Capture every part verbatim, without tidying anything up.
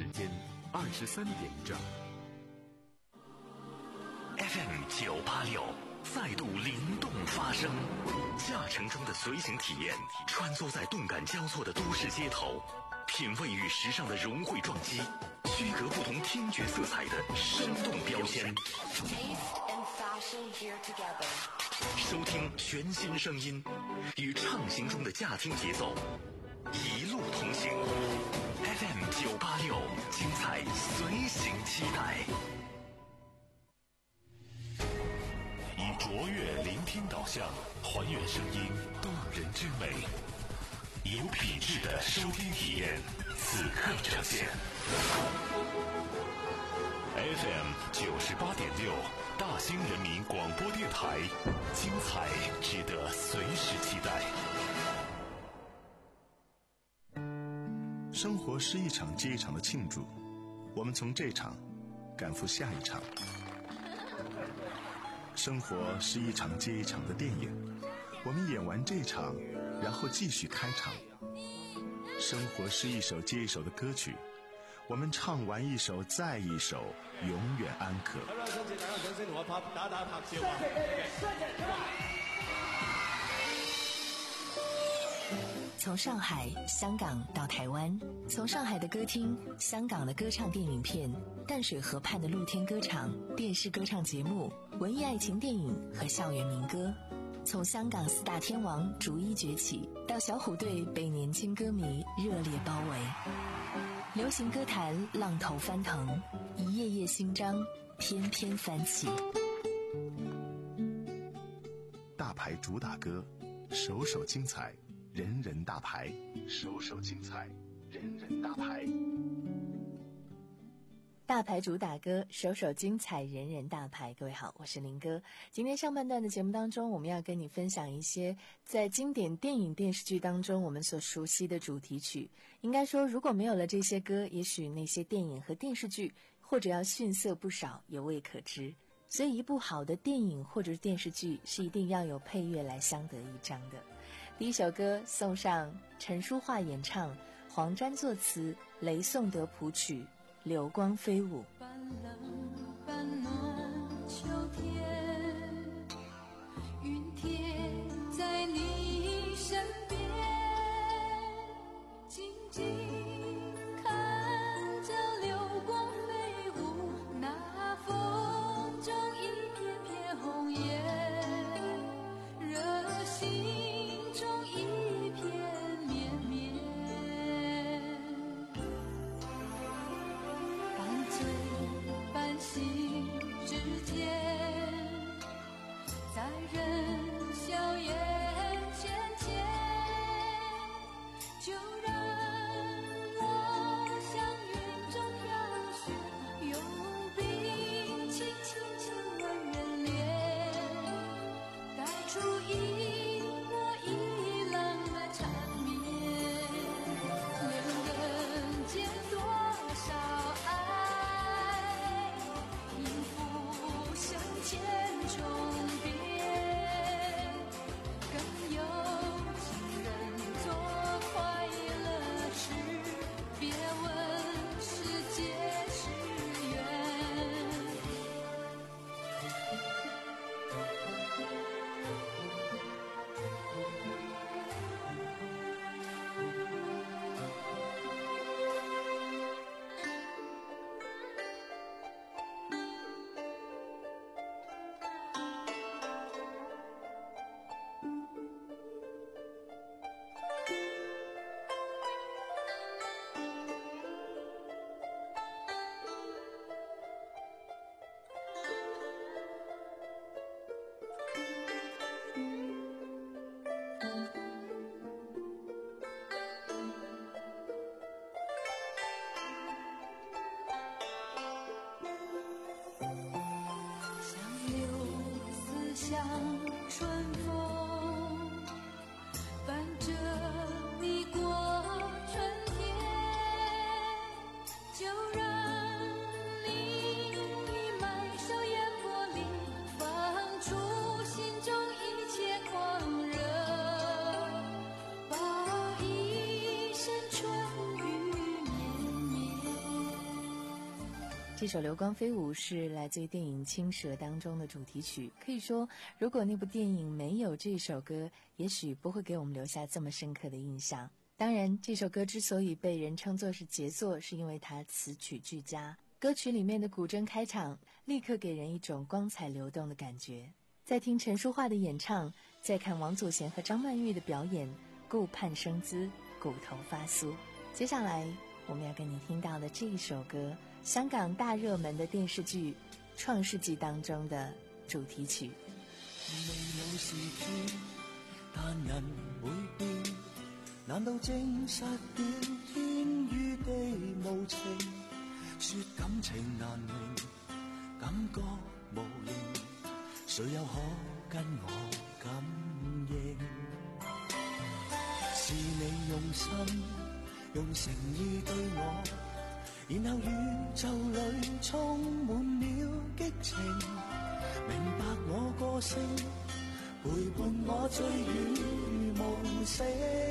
时间二十三点整。 F M 九八六再度灵动发声，驾乘中的随行体验，穿梭在动感交错的都市街头，品味与时尚的融汇撞击，区隔不同听觉色彩的生动标签。收听全新声音，与畅行中的驾听节奏，一路同行。F M 九八六，精彩随行期待。以卓越聆听导向，还原声音动人之美，有品质的收听体验，此刻呈现。F M 九十八点六，大兴人民广播电台，精彩值得随时期待。 生活是一场接一场的庆祝，我们从这场赶赴下一场。生活是一场接一场的电影，我们演完这场，然后继续开场。生活是一首接一首的歌曲，我们唱完一首再一首，永远安可。 从上海、香港到台湾，从上海的歌厅、香港的歌唱电影片、淡水河畔的露天歌场、电视歌唱节目、文艺爱情电影和校园民歌，从香港四大天王逐一崛起，到小虎队被年轻歌迷热烈包围。流行歌坛浪头翻腾，一页页新章翩翩翻起。 大牌主打歌，首首精彩，人人大牌，首首精彩，人人大牌。 大牌主打歌，首首精彩，人人大牌。各位好，我是林哥。今天上半段的节目当中，我们要跟你分享一些在经典电影电视剧当中我们所熟悉的主题曲。应该说，如果没有了这些歌，也许那些电影和电视剧或者要逊色不少，犹未可知。所以一部好的电影或者是电视剧是一定要有配乐来相得益彰的。第一首歌送上陈淑桦演唱，黄沾作词，雷颂德谱曲，流光飞舞。 半冷半暖秋天，云贴在你身边，静静看着流光飞舞，那风中一片片红叶，热心中一片绵绵，半醉半醒之间，在人笑颜浅浅，就让我像云中飘雪，用冰轻轻亲吻人脸，带出一波一浪的缠绵，两人间多少爱，音符相牵重叠，更有情人做快乐事，别问世界是缘。像柳丝像春风，伴着你过春天，就让你埋首烟波里，放出心中一切狂热，报一生春雨绵绵。 这首《流光飞舞》是来自于电影《青蛇》当中的主题曲。可以说，如果那部电影没有这首歌，也许不会给我们留下这么深刻的印象。当然，这首歌之所以被人称作是杰作，是因为它词曲俱佳。歌曲里面的古筝开场，立刻给人一种光彩流动的感觉。再听陈淑桦的演唱，再看王祖贤和张曼玉的表演，顾盼生姿，骨头发酥。接下来我们要跟你听到的这一首歌，香港大热门的电视剧《创世纪》当中的主题曲。 未有是天，但人會變，難道證實了天與地無情？說感情難明，感覺無形，誰又可跟我感應？是你用心用誠意對我，然後宇宙裏充滿了激情，明白我個性，陪伴我醉與夢醒。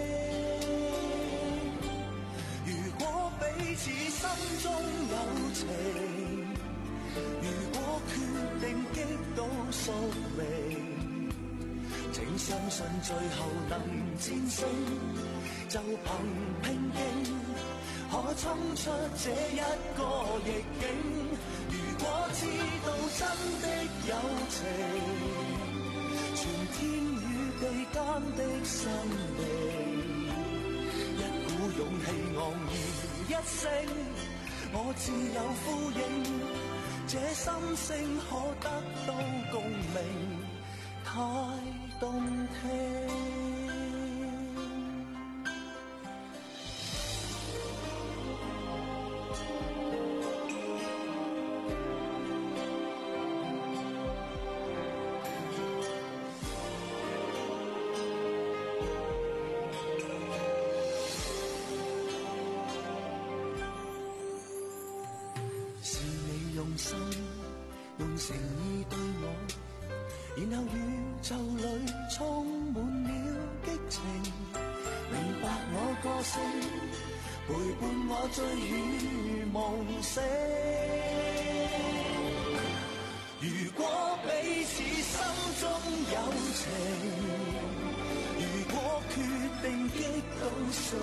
如果彼此心中有情，如果決定擊倒宿命，請相信最後能戰勝，就憑拼勁可衝出這一個逆境。如果知道真的友情，全天與地間的生命，一股勇氣昂然一聲，我自有呼應，這心聲可得到共鳴，太動聽。用心用誠意對我，然後宇宙裏充滿了激情，明白我個性，陪伴我醉與夢醒。如果彼此心中有情，如果決定擊倒宿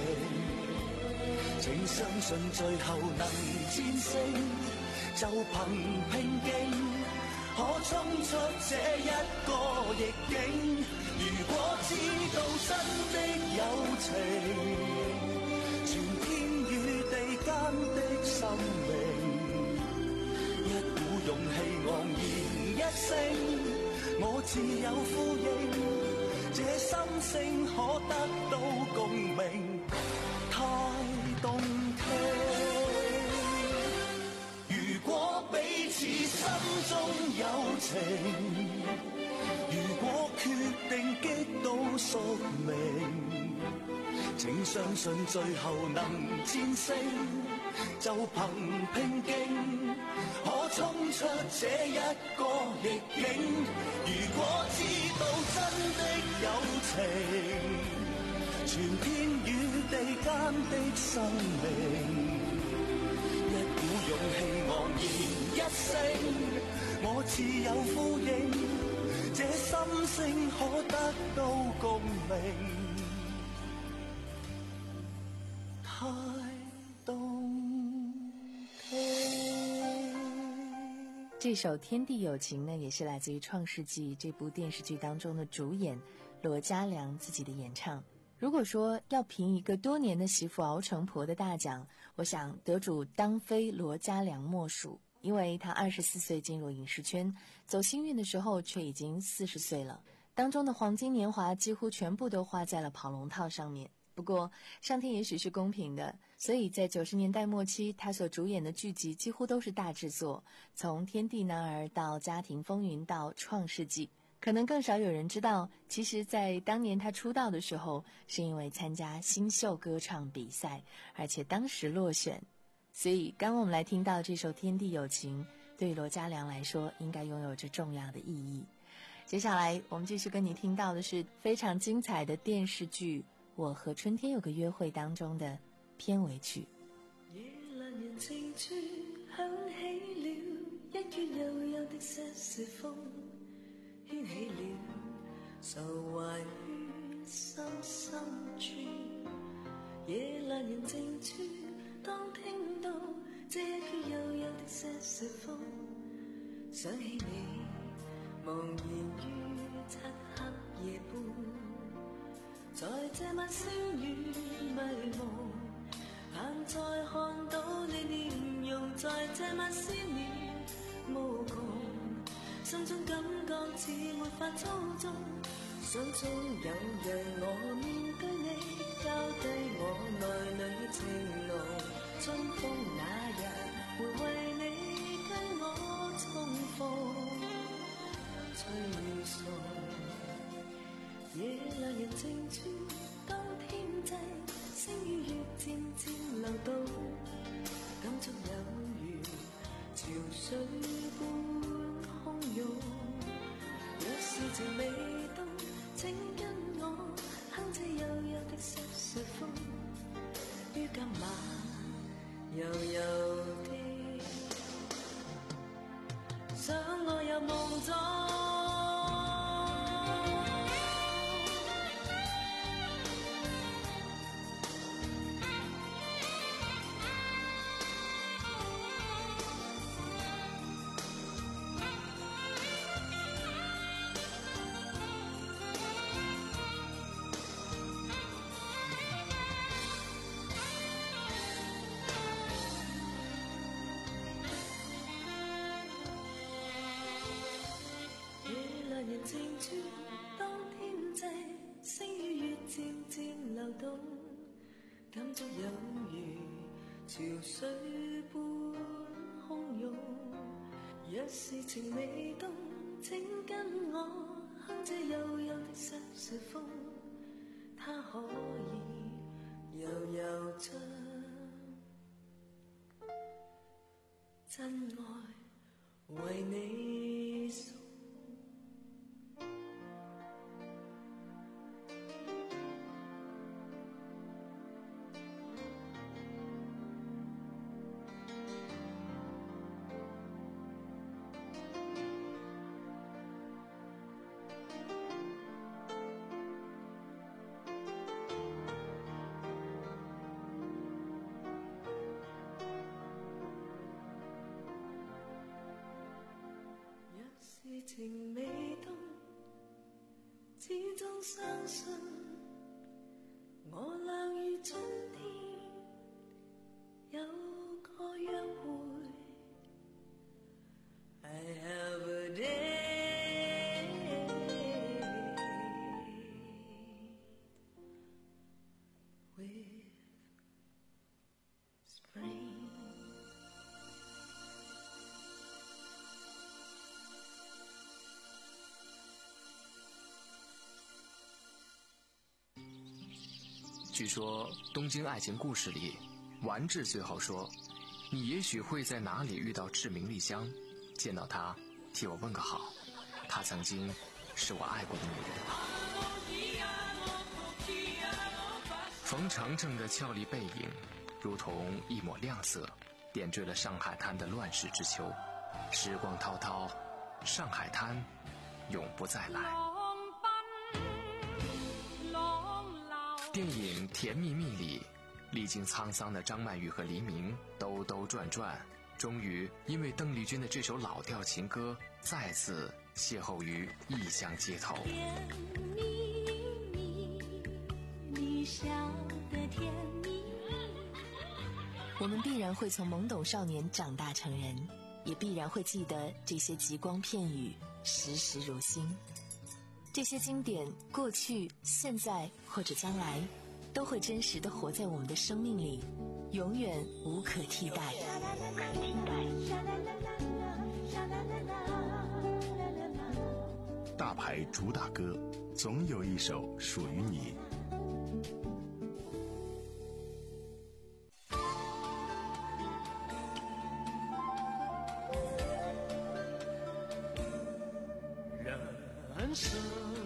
命，請相信最後能戰勝，就憑拼勁可衝出這一個逆境。如果知道真的友情，全天與地間的生命，一股勇氣昂然一聲，我自有呼應，這心聲可得到共鳴，太動聽。如果彼此心中有情，如果決定擊倒宿命，請相信最後能戰勝，就憑拼勁可衝出這一個逆境。如果知道真的友情，全天與地間的生命，勇氣昂然一聲，我自有呼應，這心聲可得到共鳴，太動聽。 這首《天地有情》呢，也是來自於《創世紀》這部電視劇當中的主演羅嘉良自己的演唱。如果說要評一個多年的媳婦熬成婆的大獎，我想得主當非羅嘉良莫屬，因為他二十四歲進入影視圈，走星運的時候卻已經四十歲了，當中的黃金年華幾乎全部都花在了跑龍套上面。不過上天也許是公平的，所以在九十年代末期，他所主演的劇集幾乎都是大製作，從《天地男兒》到《家庭風雲》到《創世紀》。可能更少有人知道，其實在當年他出道的時候，是因為參加新秀歌唱比賽，而且當時落選。所以剛剛我們來聽到這首《天地有情》，對於羅嘉良來說應該擁有着重要的意義。接下來我們繼續跟你聽到的是非常精彩的電視劇《我和春天有個約會》當中的片尾曲。 夜闌人靜處响起了一月悠悠的瑟瑟风，掀起了愁怀于心深處。夜闌人靜處，當聽到這一闕悠悠的瑟瑟風，想起你茫然於漆黑夜半，在這晚星雨迷蒙，盼再看到你臉容，在這晚思念無窮，心中感覺似沒法操縱，想中有讓我面對你，交低我內裏情濃，春風那日會為你跟我重逢，吹送夜闌人靜處，當天際星與月漸漸流動，感觸有如潮水般洶湧，若是情未到，請跟我哼這悠悠的瑟瑟風，於今晚悠悠的想我入夢中。人靜處，當天際星與月漸漸流動，感觸有如潮水般洶湧，若是情未凍，請跟我哼這悠悠的瑟瑟風，它可以悠悠將真愛為你送。情未凍，始終相信我倆於春天有個約會。I have a day with spring。 据说《东京爱情故事》里，丸治最后说：“你也许会在哪里遇到志明丽香，见到她，替我问个好。她曾经是我爱过的女人。”冯程程的俏丽背影，如同一抹亮色，点缀了上海滩的乱世之秋。时光滔滔，上海滩永不再来。电影《甜蜜蜜》里，历经沧桑的张曼玉和黎明兜兜转转，终于因为邓丽君的这首老调情歌，再次邂逅于异乡街头。 甜蜜蜜，你笑得甜蜜。 我们必然会从懵懂少年长大成人，也必然会记得这些极光片语，时时如新。这些经典，过去、现在或者将来，都会真实地活在我们的生命里，永远无可替代。 大牌主打歌，总有一首属于你。 人生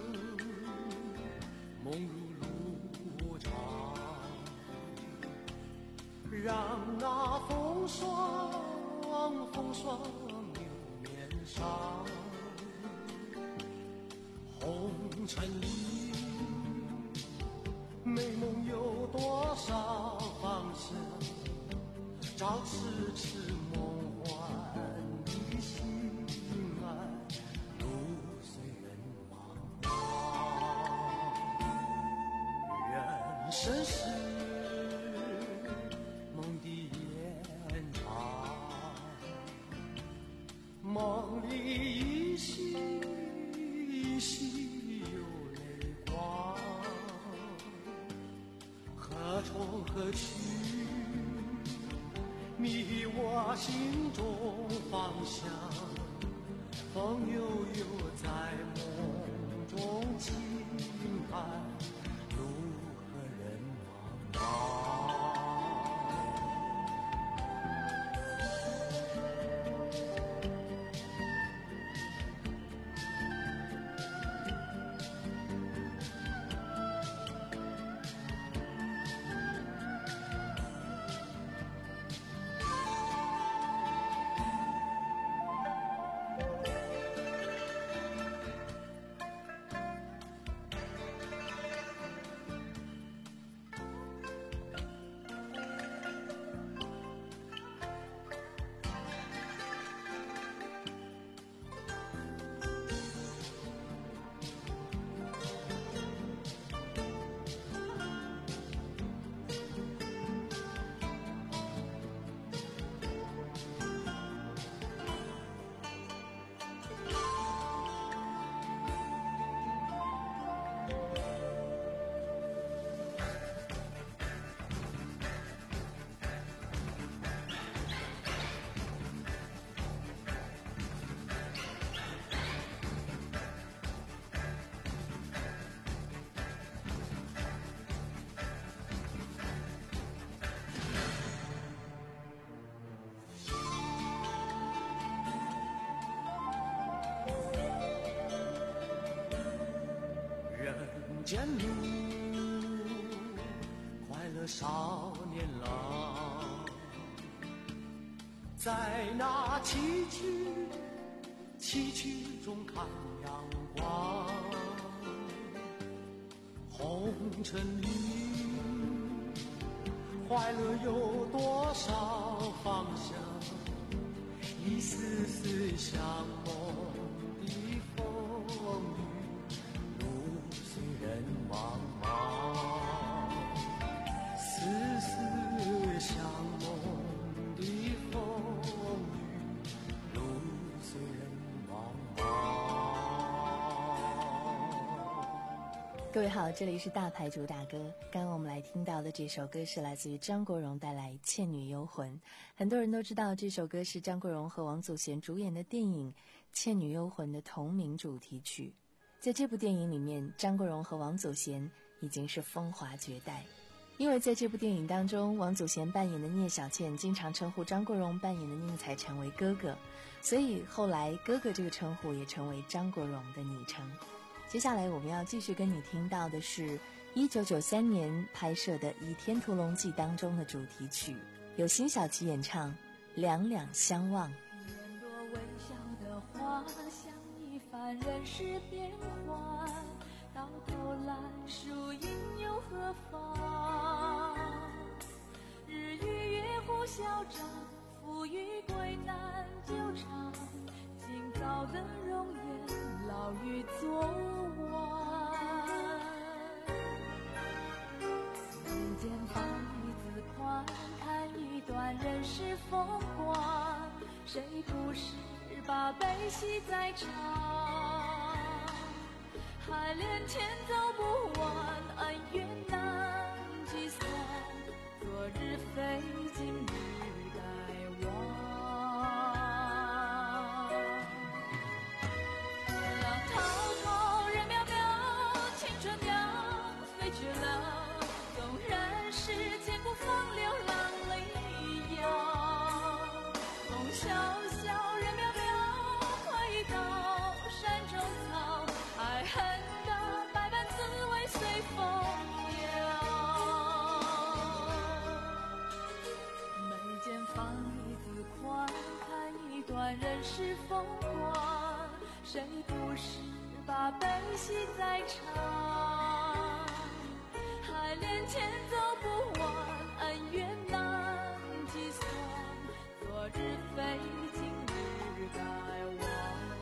梦如路长，让那风霜上，红尘里美梦有多少方向，照痴痴梦幻的心爱，路随人茫茫。人生是梦的延长，梦里依稀依稀有泪光，何从何去，迷我心中方向。风悠悠在梦中轻叹，路和人茫茫。人间路，快乐少年郎，在那崎岖崎岖中看阳光。红尘里，快乐有多少方向？一丝丝像梦的风雨，路随人茫茫，丝丝像梦的风雨，路随人茫茫。 各位好，这里是大牌主打歌。刚刚我们来听到的这首歌是来自于张国荣带来《倩女幽魂》。很多人都知道这首歌是张国荣和王祖贤主演的电影《倩女幽魂》的同名主题曲。在这部电影里面，张国荣和王祖贤已经是风华绝代。因为在这部电影当中，王祖贤扮演的聂小倩经常称呼张国荣扮演的宁采臣为哥哥，所以后来哥哥这个称呼也成为张国荣的昵称。接下来我们要继续跟你听到的是一九九三年拍摄的《倚天屠龙记》当中的主题曲，由辛晓琪演唱《两两相望》。 眼朵微笑的花，像一番人世变幻，到头来输赢又何妨？日与月互消长，富与贵难久长，今朝的容颜老于昨晚。人间放一字宽，看一段人世风光，谁不是把悲喜在尝？海连天走不完，恩怨难计算，昨日非今日该忘。浪滔滔人渺渺，青春要飞去了，纵然是千古风流浪里遥。风萧萧人渺渺，快到山中草，爱恨的百般滋味随风摇。眉间段人世风光，谁不是把悲喜在尝？海连天走不完，恩怨难计算，昨日非今日该忘。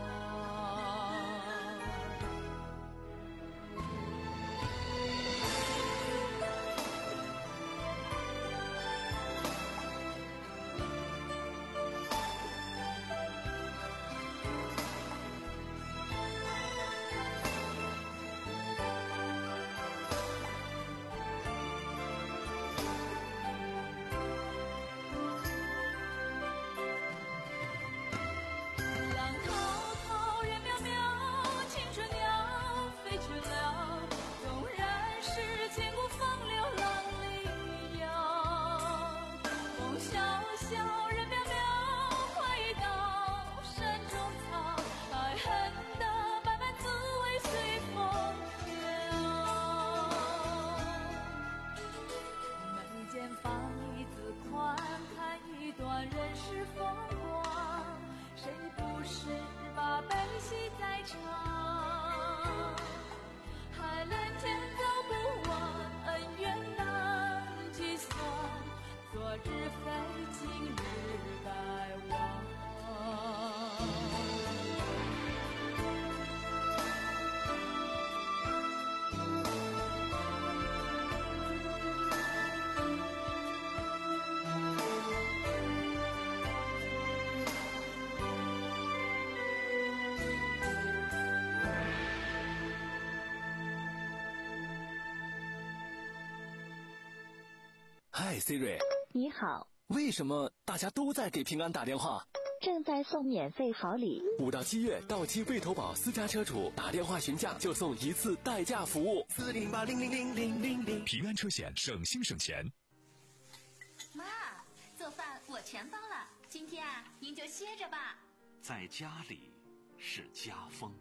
嗨 Siri， 你好。 为什么大家都在给平安打电话？ 正在送免费好礼。 五到七月，到期未投保私家车主打电话询价就送一次代驾服务。 四零八零零零零零零， 平安车险，省心省钱。 妈，做饭我全包了，今天啊，您就歇着吧。 在家里是家风。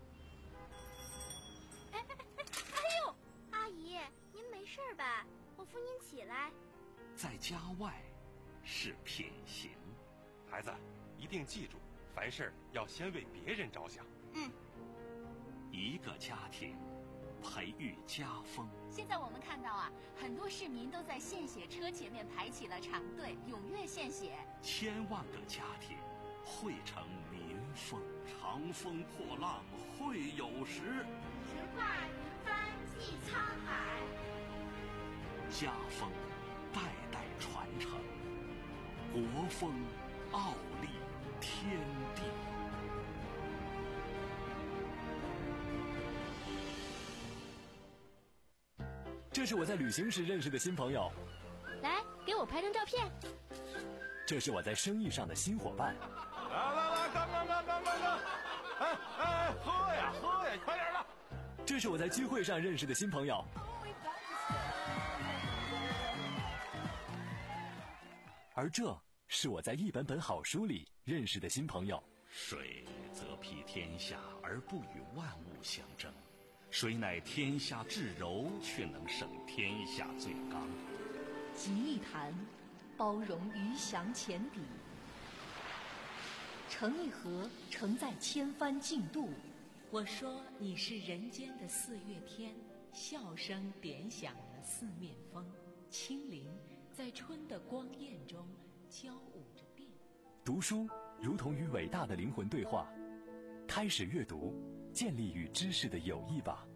哎哎哎哎呦，阿姨，您没事吧？我扶您起来。 在家外是品行。 孩子，一定记住，凡事要先为别人着想。 嗯。 一个家庭培育家风。 现在我们看到啊，很多市民都在献血车前面排起了长队，踊跃献血。 千万个家庭汇成民风。长风破浪会有时， 直挂云帆济沧海。 家风代代传承，国风傲立天地。这是我在旅行时认识的新朋友， 来给我拍张照片。 这是我在生意上的新伙伴。 来来来，干干干干干干！哎哎，喝呀喝呀，快点的！ 这是我在聚会上认识的新朋友。而这是我在一本本好书里认识的新朋友。水则披天下而不与万物相争，水乃天下至柔，却能胜天下最刚。 集一坛，包容鱼翔浅底；盛一盒，盛在千帆竞渡。我说你是人间的四月天，笑声点响了四面风，清灵在春的光艳中交舞着变。 读书如同与伟大的灵魂对话，开始阅读，建立与知识的友谊吧。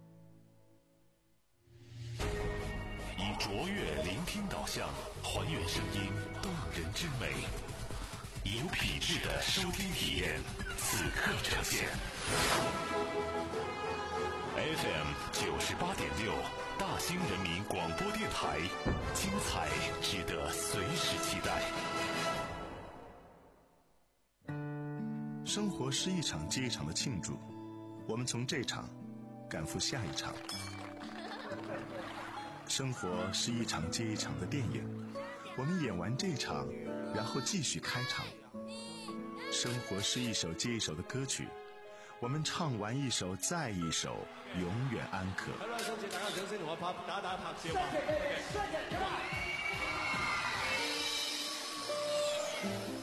以卓越聆听导向，还原声音动人之美，有品质的收听体验，此刻呈现。F M 九十八点六，大兴人民广播电台，精彩值得随时期待。 生活是一场接一场的庆祝，我们从这场赶赴下一场。生活是一场接一场的电影，我们演完这场，然后继续开场。生活是一首接一首的歌曲，我们唱完一首再一首，永远安可。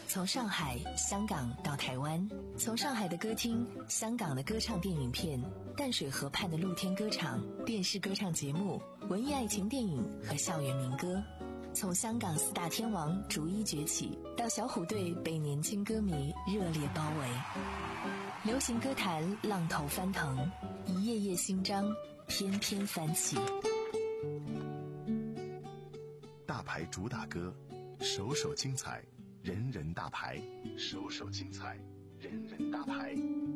从上海、香港到台湾，从上海的歌厅、香港的歌唱电影片、淡水河畔的露天歌场、电视歌唱节目、文艺爱情电影和校园民歌，从香港四大天王逐一崛起，到小虎队被年轻歌迷热烈包围，流行歌坛浪头翻腾，一页页新章翩翩翻起。 大牌主打歌，首首精彩，人人大牌，首首精彩，人人大牌。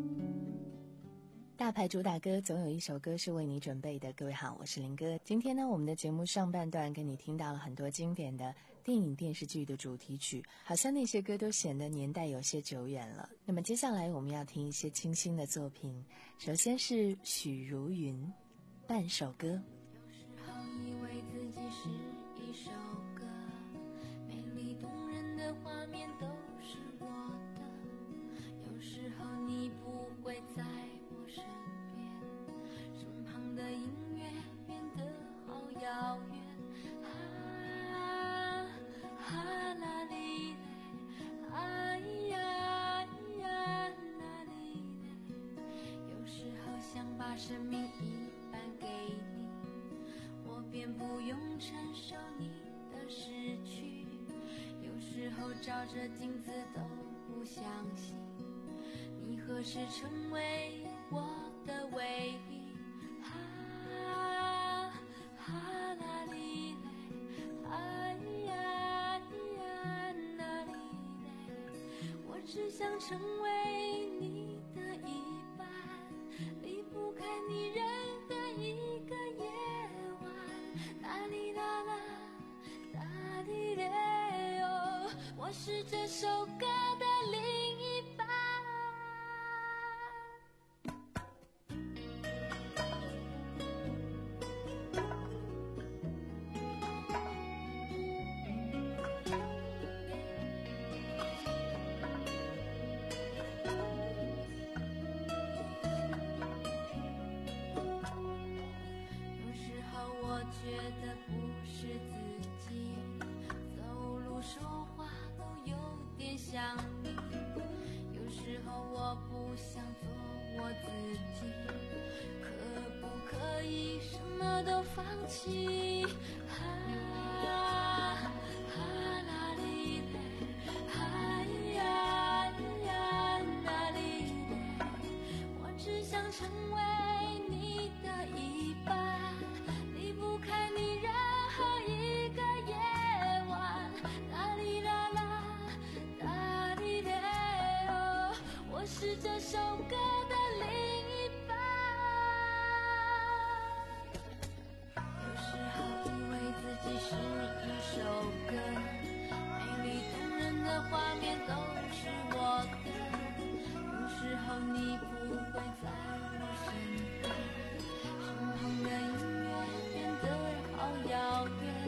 大牌主打歌总有一首歌是为你准备的。各位好，我是林哥。今天呢，我们的节目上半段跟你听到了很多经典的电影电视剧的主题曲，好像那些歌都显得年代有些久远了。那么接下来我们要听一些清新的作品，首先是许茹芸《半首歌》。 有时候以为自己是一首歌，美丽动人的画面都是我的，有时候你不会在我身边，身旁的音乐变得好遥远，啊啊啦哩嘞，哎呀呀啦哩嘞，有时候想把生命一半给你，我便不用承受你的失去，有时候照着镜子都不相信你何时成为我的唯一，啊啊啦哩嘞，哎呀呀啦哩嘞，我只想成为你的一半，离不开你任何一个夜晚，啦哩啦啦啦哩嘞哟，我是这首歌的另一半。有时候我觉得不是自己，走路说话都有点像你，有时候我不想做我自己，可不可以什么都放弃，啊啊啦哩嘞，哎呀呀啦哩嘞，我只想成为你的一半，离不开你任何一个夜晚，啦哩啦啦啦哩嘞哦，我是这首歌的另一半。有时候以为自己是一首歌，美丽动人的画面都是我的，有时候你不会在我身边，身旁的音乐变得好遥远，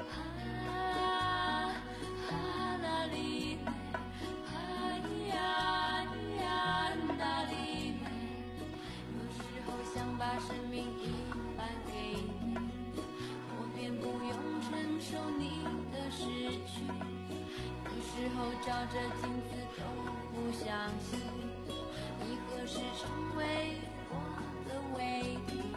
啊啊啦哩嘞，哎呀呀啦哩嘞，有时候想把生命一半给你，我便不用承受你的失去，有时候照着镜子都不相信你何时成为我的唯一，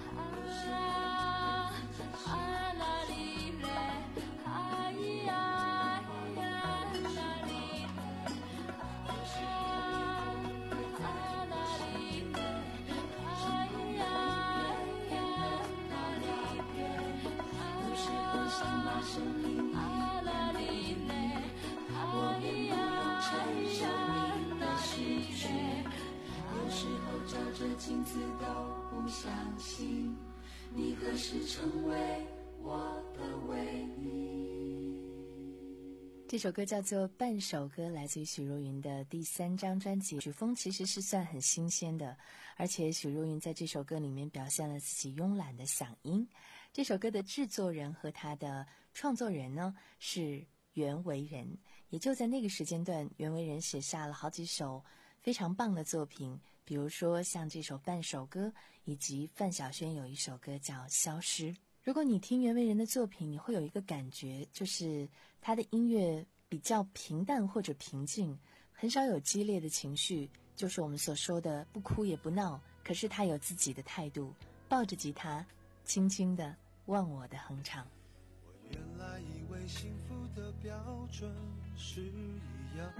啊啊啦哩嘞，哎呀呀啦哩嘞，啊啊啦哩嘞，哎呀呀啦哩嘞，有时候想把生命啊啦哩嘞，我便不用承受你的失去，有时候照着镜子都不相信你何时成为我的唯一。 这首歌叫做《半首歌》，来自于许茹芸的第三张专辑。曲风其实是算很新鲜的，而且许茹芸在这首歌里面表现了自己慵懒的嗓音。这首歌的制作人和他的创作人呢是袁惟仁，也就在那个时间段，袁惟仁写下了好几首非常棒的作品，比如说像这首《半首歌》，以及范晓萱有一首歌叫《消失》。如果你听袁惟仁的作品，你会有一个感觉，就是他的音乐比较平淡或者平静，很少有激烈的情绪，就是我们所说的不哭也不闹，可是他有自己的态度，抱着吉他轻轻地忘我的哼唱。 我原来以为幸福的标准是一样，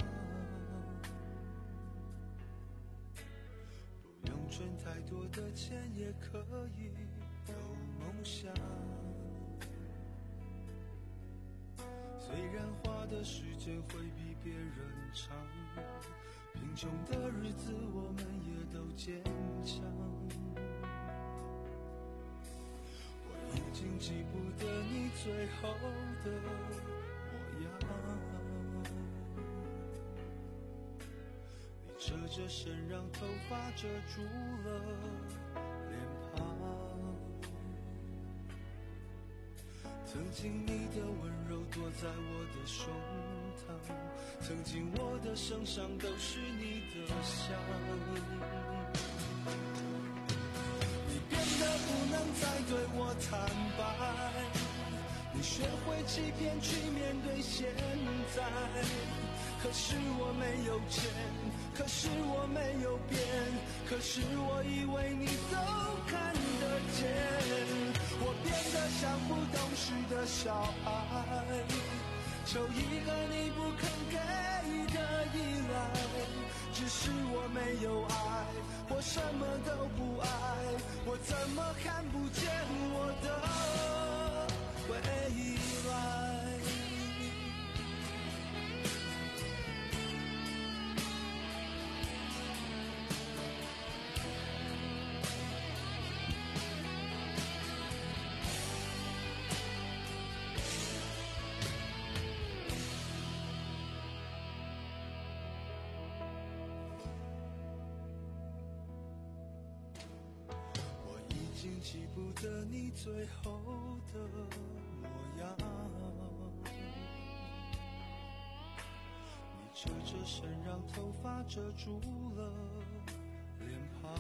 不用存太多的钱也可以有梦想，虽然花的时间会比别人长，贫穷的日子我们也都坚强，我已经记不得你最后的模样，你侧着身让头发遮住了脸庞，曾经你的温柔躲在我的胸膛，曾经我的身上都是你的香，你变得不能再对我坦白，你学会欺骗去面对现在，可是我没有钱，可是我没有变，可是我以为你都看得见，我变得像不懂事的小孩，求一个你不肯给的依赖，只是我没有爱，我什么都不爱，我怎么看不见我的未来。已经记不得你最后的模样，你侧着身让头发遮住了脸庞，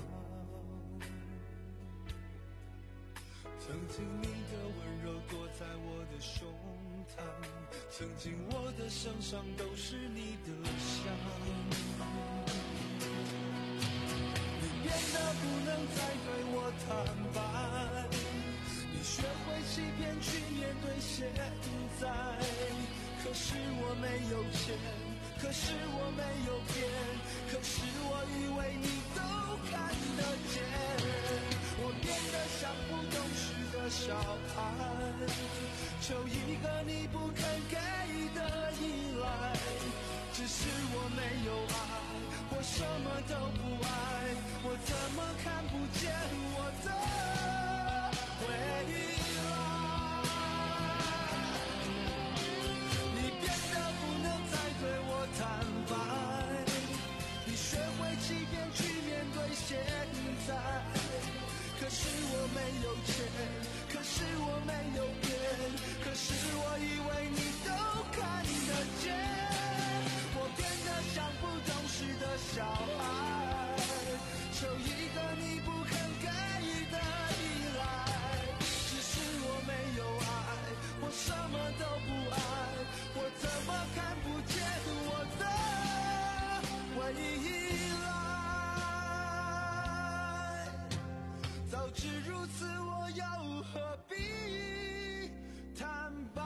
曾经你的温柔躲在我的胸膛，曾经我的身上都是你的香，变得不能再对我坦白，你学会欺骗去面对现在，可是我没有钱，可是我没有变，可是我以为你都看得见，我变得像不懂事的小孩，求一个你不肯给的依赖，只是我没有爱，我什么都不爱，我怎么看不见我的未来？你变得不能再对我坦白，你学会欺骗去面对现在，可是我没有钱，可是我没有变，可是我以为你都看得见，我变得像不懂事的小孩，求一个你不肯给的依赖，只是我没有爱，我什么都不爱，我怎么看不见我的未来？早知如此，我又何必坦白？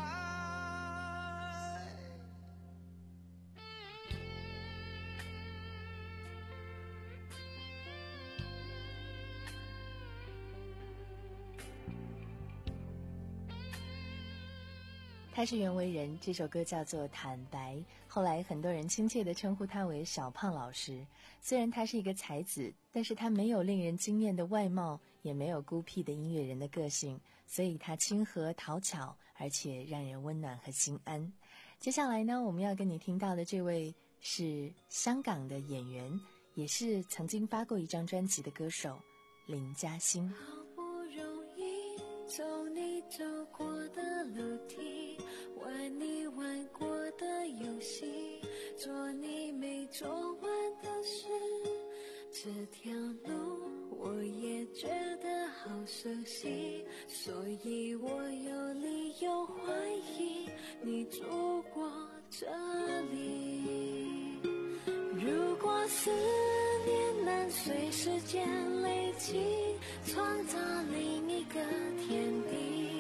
他是袁惟仁，这首歌叫做《坦白》，后来很多人亲切地称呼他为小胖老师。虽然他是一个才子，但是他没有令人惊艳的外貌，也没有孤僻的音乐人的个性，所以他亲和讨巧，而且让人温暖和心安。接下来呢，我们要跟你听到的这位是香港的演员，也是曾经发过一张专辑的歌手林嘉欣。 好不容易走你走过的楼梯，玩你玩过的游戏，做你没做完的事，这条路我也觉得好熟悉，所以我有理由怀疑你住过这里。如果思念能随时间累积，创造另一个天地，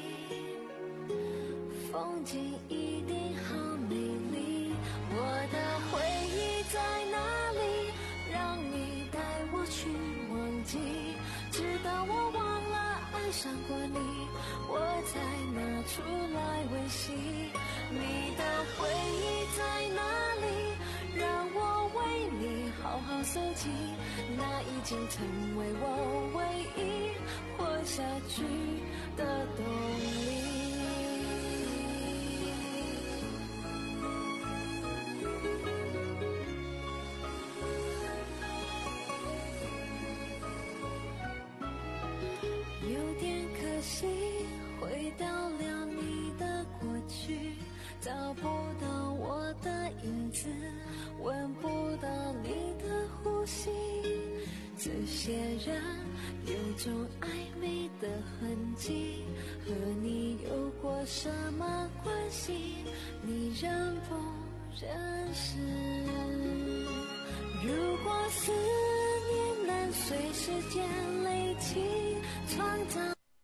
风景一定好美丽。我的回忆在哪里？让你带我去忘记，直到我忘了爱上过你，我才拿出来温习。你的回忆在哪里？让我为你好好收集，那已经成为我唯一活下去的动力。有点可惜，回到了你的过去，找不到我的影子，闻不到你的呼吸，这些人有种暧昧的痕迹，和你有过什么关系？你认不认识？如果思念能随时间累积，创造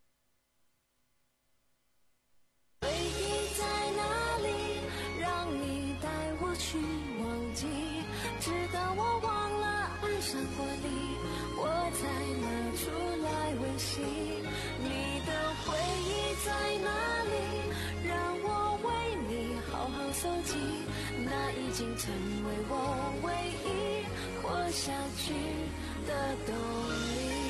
回忆在哪里？让你带我去忘记，直到我忘了爱上过你，我才拿出来温习。你的回忆在哪里？让我为你好好收集，那已经成为我唯一活下去的动力。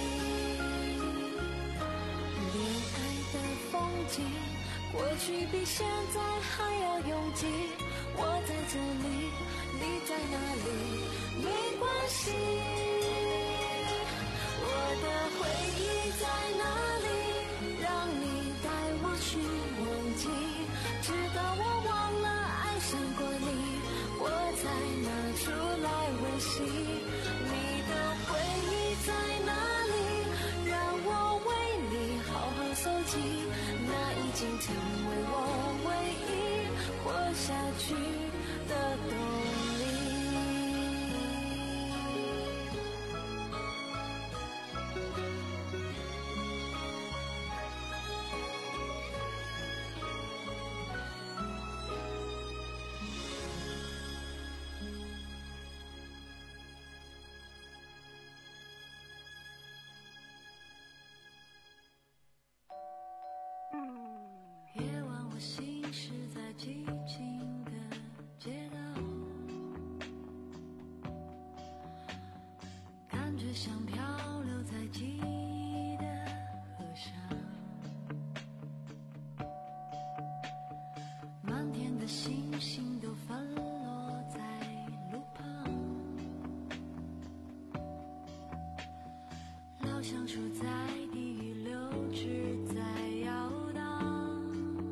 恋爱的风景，过去比现在还要拥挤。我在这里，你在哪里？没关系。我的回忆在哪里？让你带我去忘记，直到我忘了爱上过你，我才拿出来温习。你的回忆在哪里？让我为你好好收集，那已经成为我唯一活下去的动力。夜晚我行驶在寂静的街道，感觉像漂流在记忆的河上，满天的星星都分落在路旁，老橡树在地狱流至在摇荡，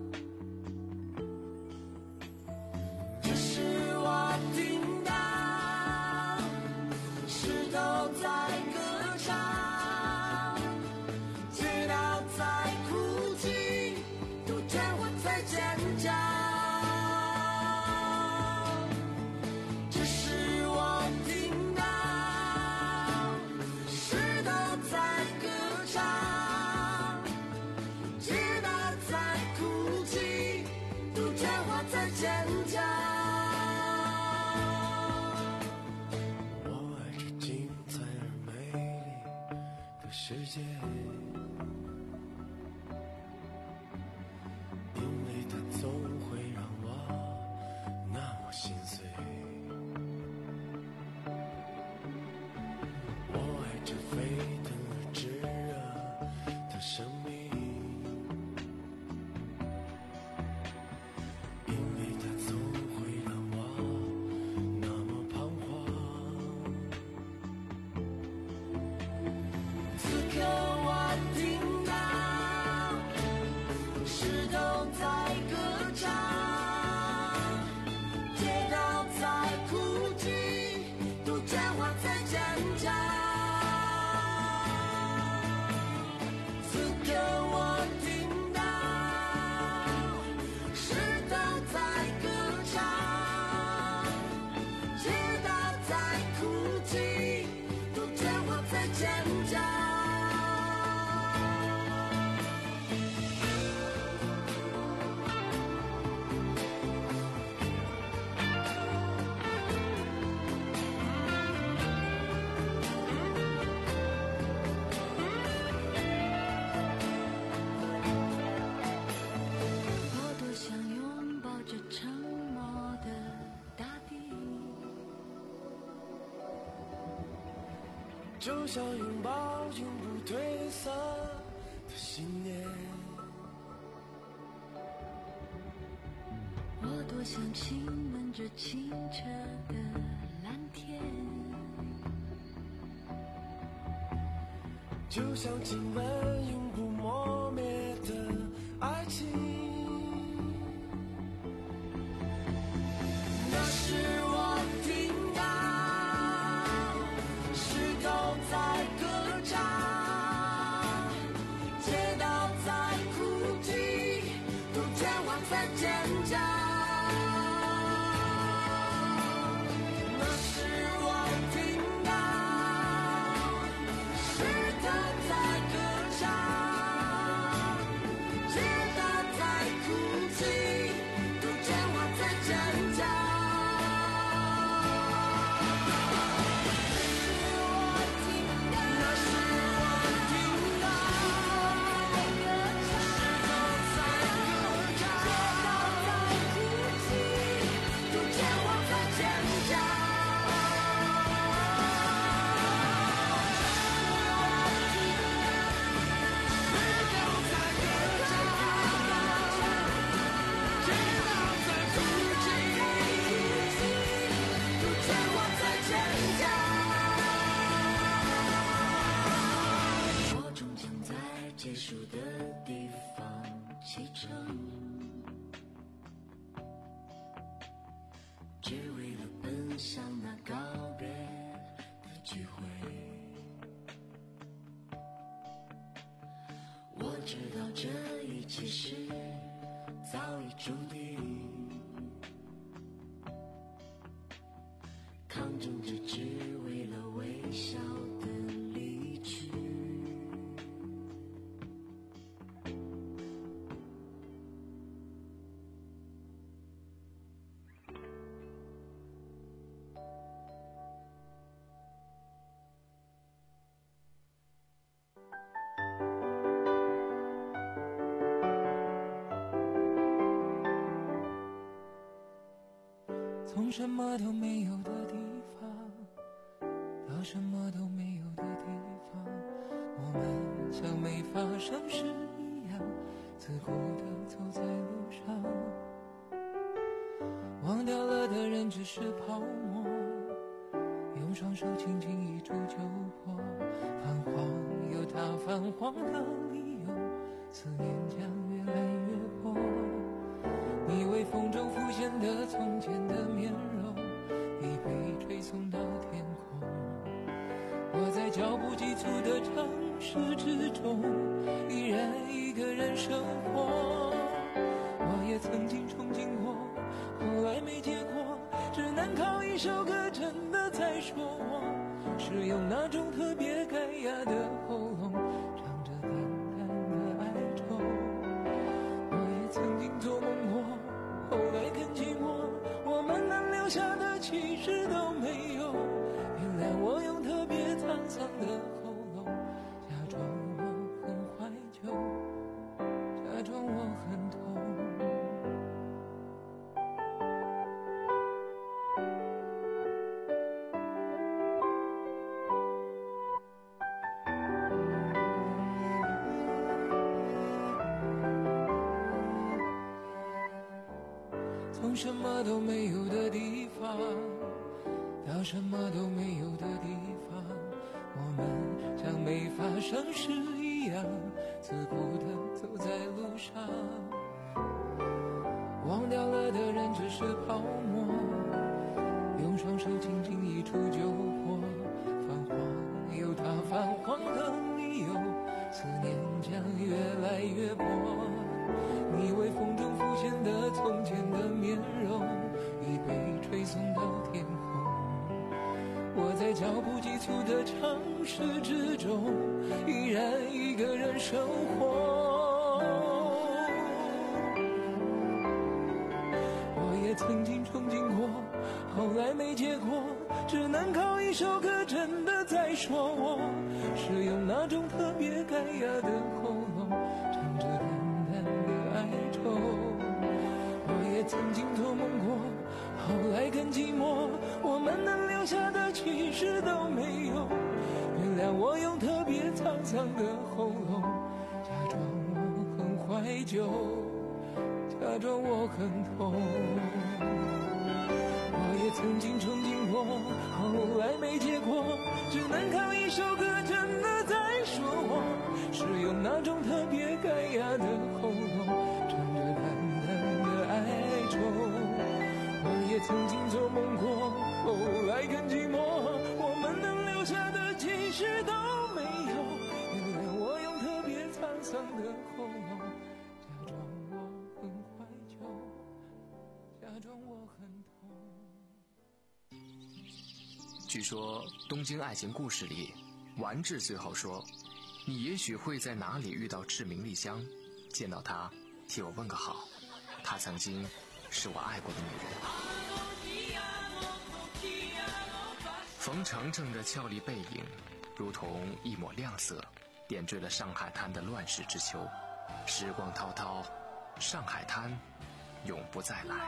这是我听到石头在歌唱，街道在哭泣，都见我在尖叫，这是我听到石头在歌唱，街道在哭泣，都见我在尖叫。我爱这精彩而美丽的世界，因为它总会让我那么心碎。我爱这沸腾而炙热的生命，因为它总会让我那么彷徨。此刻我在哭泣，都见我在尖叫。就像拥抱永不褪色的信念，我多想亲吻着清澈的蓝天，就像亲吻永不磨灭的爱情。那是我听到石头在歌唱，街道在哭泣，都见我在尖叫。那是我听到石头在歌唱，街道在哭泣，都见我在尖叫。结束的地方启程，只为了奔向那告别的机会。我知道这一切是早已注定，抗争着只为了微笑的离去。从什么都没有的地方到什么都没有的地方，我们像没发生事一样自顾地走在路上，忘掉了的人只是泡沫，用双手轻轻一触就破，泛黄有它泛黄的理由，思念将越来越薄。你微风中浮现的从前的面容，已被吹送到天空。我在脚步急促的城市之中，依然一个人生活。我也曾经憧憬过，后来没结果，只能靠一首歌真的在说我，是用那种特别干哑的喉咙，唱着淡淡的哀愁。我也曾经做梦过，后来更寂寞，我们能留下的其实都没有。原谅我用特别沧桑的喉咙，假装我很怀旧，假装我很痛。从什么都没有的地方到什么都没有的地方，我们像没发生事一样自顾地走在路上，忘掉了的人只是泡沫，用双手轻轻一触就破，泛黄有它泛黄的理由，思念将越来越薄。你微风中浮现的从前的面容，已被吹送到天空。 我在脚步急促的城市之中，依然一个人生活。我也曾经憧憬过，后来没结果，只能靠一首歌真的在说我，是用那种特别干哑的喉咙唱着淡淡的哀愁。我也曾经做梦过，后来更寂寞，我们能留下的其实都没有。原谅我用特别沧桑的喉咙，假装我很怀旧，假装我很痛。我也曾经憧憬过，后来没结果，只能靠一首歌真的在说我，是用那种特别干哑的喉咙唱着淡淡的哀愁。我也曾经做梦过，后来更寂寞，我们能留下的其实都没有。原谅我用特别沧桑的喉咙，假装我很怀旧，假装我很痛。 据说《东京爱情故事》里，丸治最后说：“你也许会在哪里遇到志明丽香，见到她，替我问个好。她曾经是我爱过的女人。”冯程程的俏丽背影，如同一抹亮色，点缀了上海滩的乱世之秋。时光滔滔，上海滩永不再来。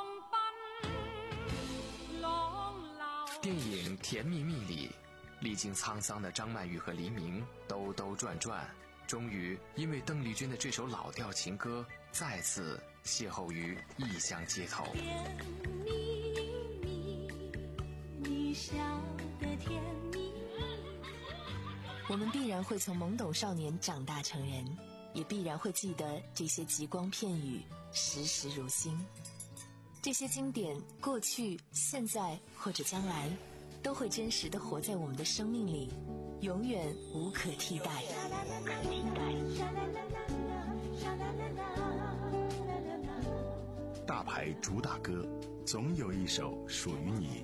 电影《甜蜜蜜》里，历经沧桑的张曼玉和黎明兜兜转转，终于因为邓丽君的这首老调情歌，再次邂逅于异乡街头。 甜蜜蜜，你笑得甜蜜蜜。 我们必然会从懵懂少年长大成人，也必然会记得这些极光片语，时时如新。这些经典，过去、现在或者将来，都会真实地活在我们的生命里，永远无可替代。 大牌主打歌，总有一首属于你。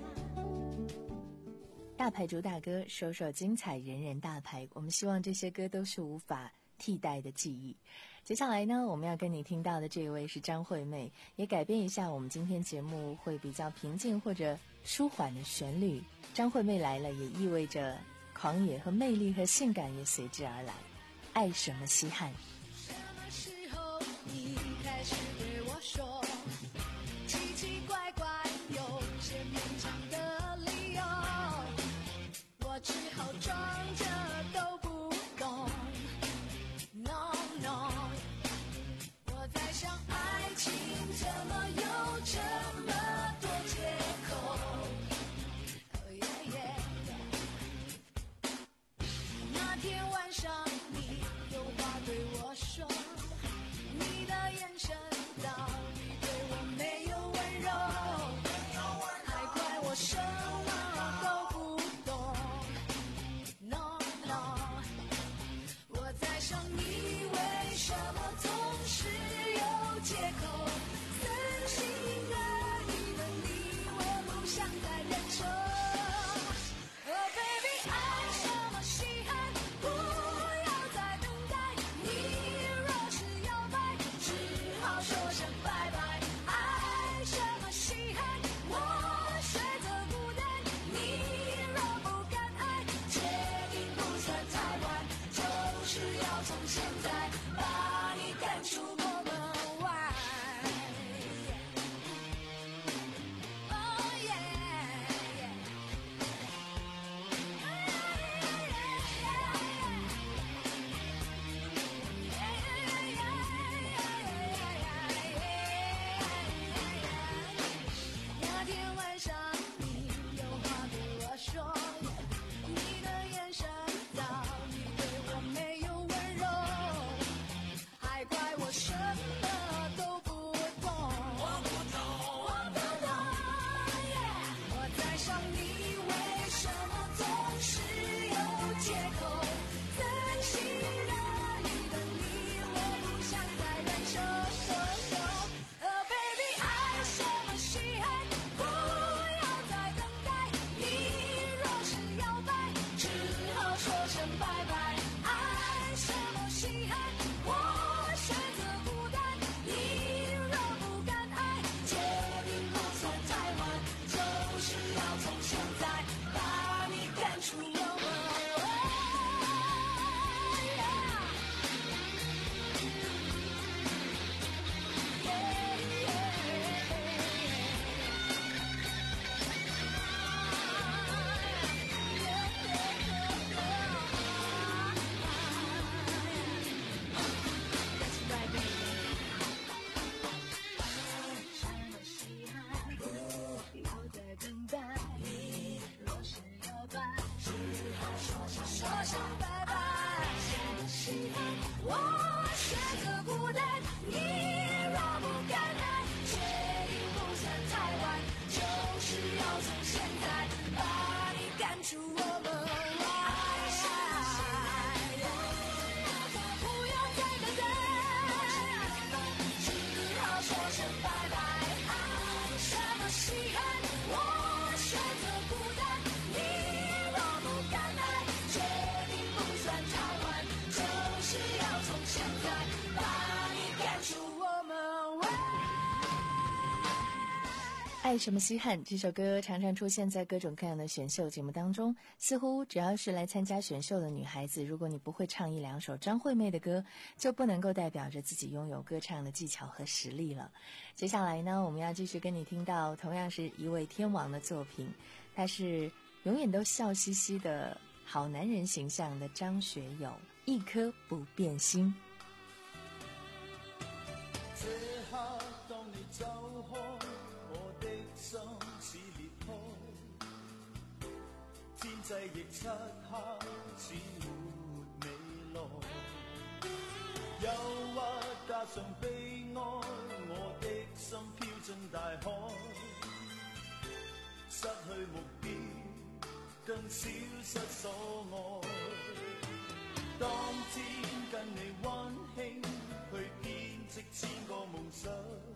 大牌主打歌，首首精彩，人人大牌。我们希望这些歌都是无法替代的记忆。接下来呢，我们要跟你听到的这位是张惠妹，也改变一下我们今天节目会比较平静或者舒缓的旋律。张惠妹来了，也意味着狂野和魅力和性感也随之而来。爱什么稀罕？ 什么时候你开始对我说奇奇怪怪有些勉强的理由，我只好装着都不懂。 No no， 我在想爱情怎么有这么多借口。Oh yeah yeah， 那天晚上你有话对我说。 从现在把你赶出我们。说声拜拜，什么稀罕？我选择孤单，你若不敢来，决定不算太晚，就是要从现在把你赶出我们外。不要再等待，只好说声拜拜。什么稀罕？我选择孤单，你若不敢来。是要从现在把你赶出我们外。 爱什么稀罕这首歌常常出现在各种各样的选秀节目当中，似乎只要是来参加选秀的女孩子，如果你不会唱一两首张惠妹的歌，就不能够代表着自己拥有歌唱的技巧和实力了。接下来呢，我们要继续跟你听到同样是一位天王的作品，他是永远都笑嘻嘻的好男人形象的张学友，一颗不變心。 這刻當你走開，我的心似裂開，天際亦漆黑似沒未來，憂鬱加上悲哀，我的心飄進大海，失去目標更消失所愛。當天跟你溫馨去編織千個夢想，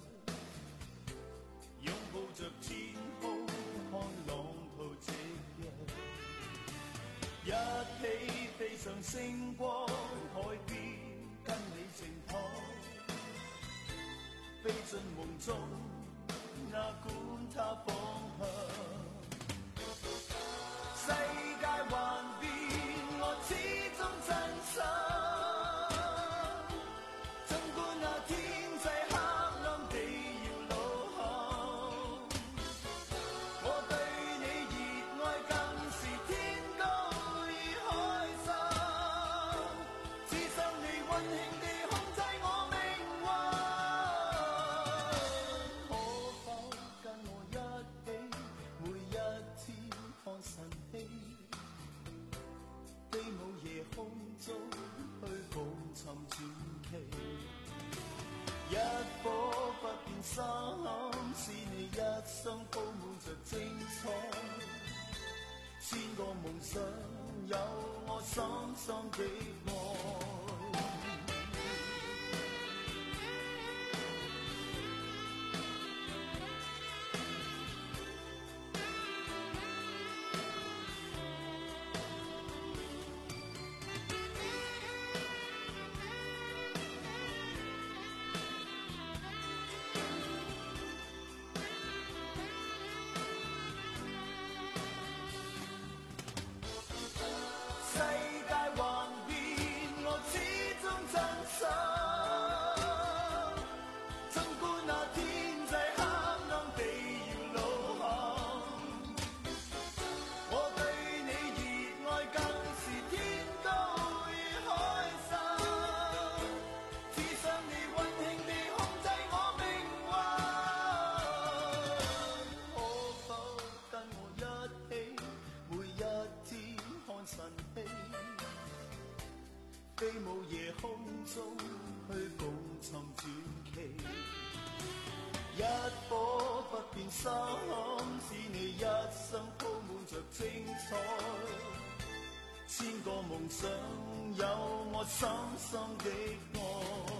擁抱着天空看浪濤夕陽，一起飛上星光海邊跟你靜躺，飛進夢中哪管它方向，世界幻變我始終真實，儘管那天際黑暗地搖路行，我對你熱愛更是天高與海深，只想你溫馨地控制我命運，可否跟我一起每一天看晨曦，飛舞夜空中去共尋傳奇，一顆不變心，使你一生鋪滿着精彩，千個夢想有我深深的愛。世界幻變，我始終真實，儘管那天際黑暗地搖路行，我對你熱愛更是天高與海深，只想你溫馨地控制我命運，可否跟我一起每一天看晨曦，飛舞夜空中去共尋傳奇，一顆不變心，使你一生鋪滿着精彩，千個夢想有我深深的愛。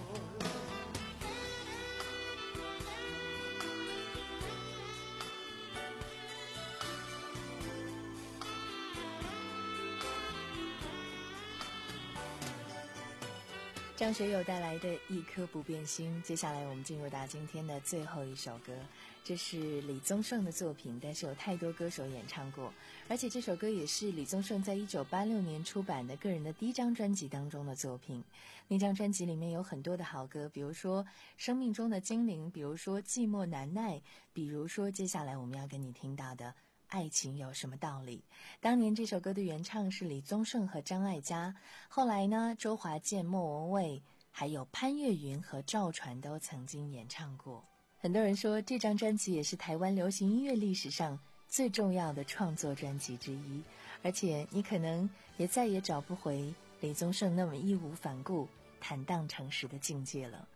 张学友带来的一颗不变心。接下来我们进入到今天的最后一首歌，这是李宗盛的作品，但是有太多歌手演唱过，而且这首歌也是李宗盛在一九八六年出版的个人的第一张专辑当中的作品。那张专辑里面有很多的好歌，比如说《生命中的精灵》，比如说《寂寞难耐》，比如说接下来我们要跟你听到的爱情有什么道理。当年这首歌的原唱是李宗盛和张艾嘉，后来呢，周华健、莫文蔚还有潘越云和赵传都曾经演唱过。很多人说这张专辑也是台湾流行音乐历史上最重要的创作专辑之一，而且你可能也再也找不回李宗盛那么义无反顾、坦荡诚实的境界了。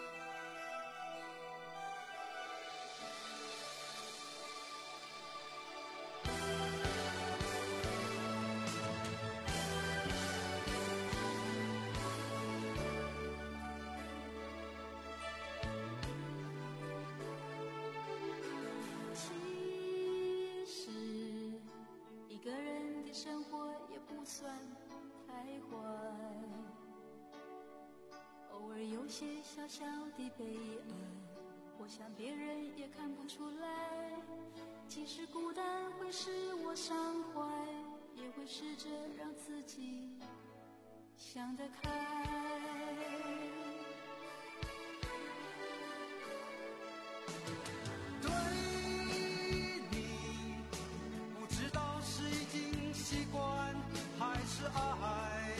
生活也不算太坏，偶尔有些小小的悲哀，我想别人也看不出来。即使孤单会使我伤怀，也会试着让自己想得开。 爱，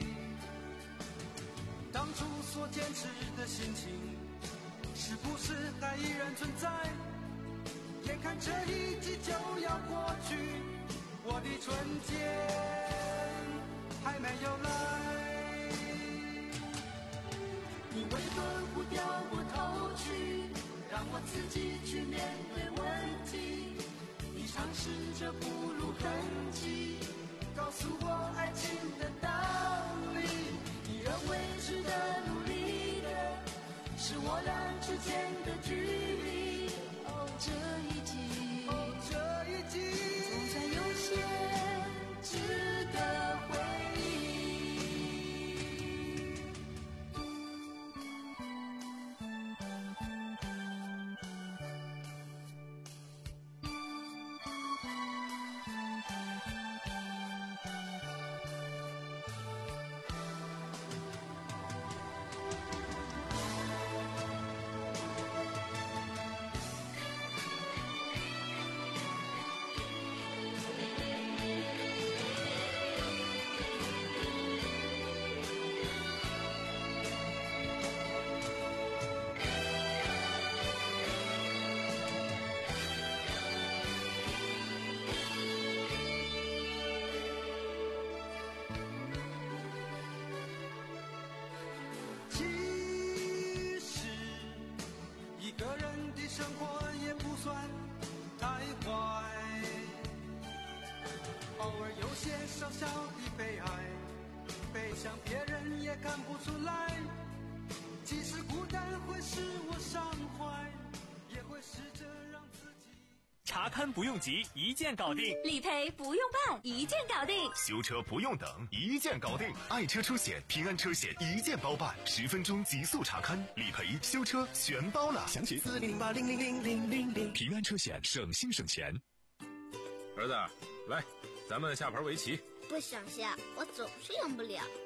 当初所坚持的心情，是不是还依然存在？眼看这一季就要过去，我的春天还没有来。你为何不掉过头去，让我自己去面对问题？你尝试着不露痕迹，告诉我爱情的道理。你认为值得努力的，是我俩之间的距离。 哦，这一季， 哦，这一季， 总算有些值得回生活也不算太坏，偶尔有些小小的悲哀，悲伤别人也看不出来。即使孤单会使我伤怀，也会试着让自己。 查看不用急，一键搞定； 理赔不用办，一键搞定； 修车不用等，一键搞定。爱车出险，平安车险一键包办，十分钟极速查看，理赔、修车全包了。详情四零八零零零零零零。平安车险，省心省钱。 儿子，来，咱们下盘围棋。 不想下，我总是赢不了。